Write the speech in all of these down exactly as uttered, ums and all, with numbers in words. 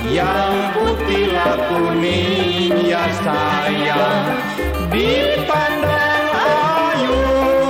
yang putih lah kuning ya sayang, dipandang ayu.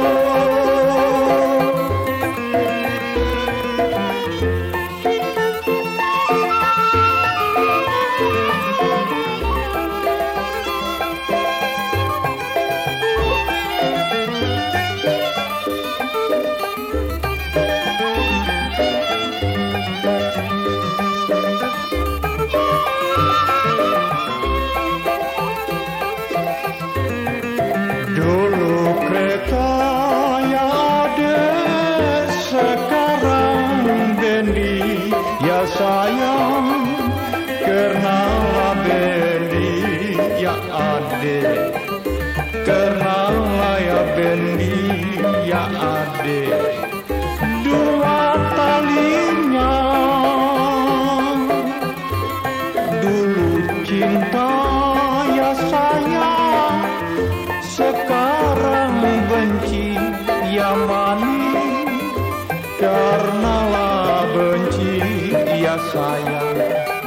Dulu kereta yang ada, sekarang bendi ya sayang, kerana bendi ya ada, kerana ya bendi ya ada, dua talinya. Dulu cinta ya sayang, sekarang benci ya manis, karenalah benci ya sayang,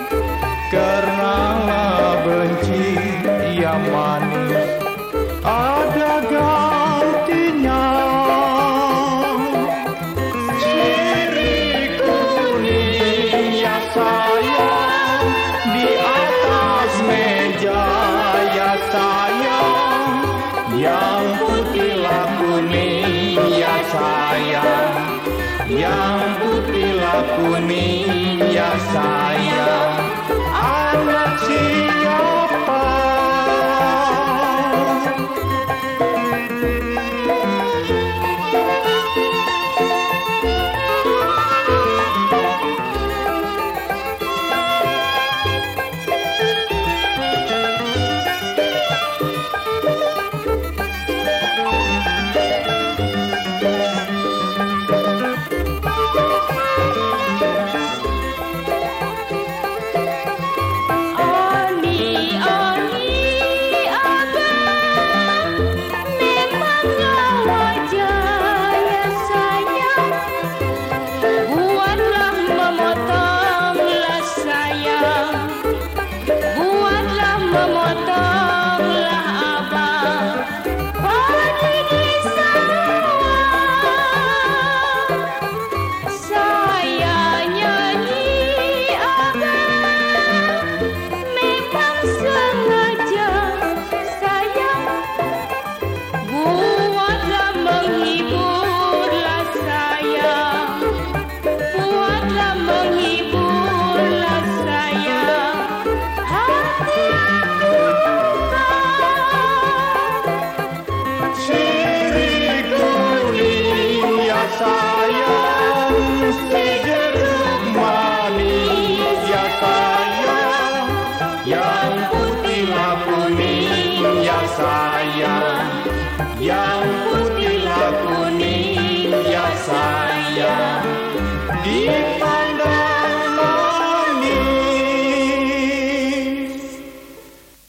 karenalah benci ya manis, ada gantinya. Sirih kuning ya sayang, di atas meja ya sayang, yang putih lah kuning ya sayang, yang putih lah kuning ya sayang.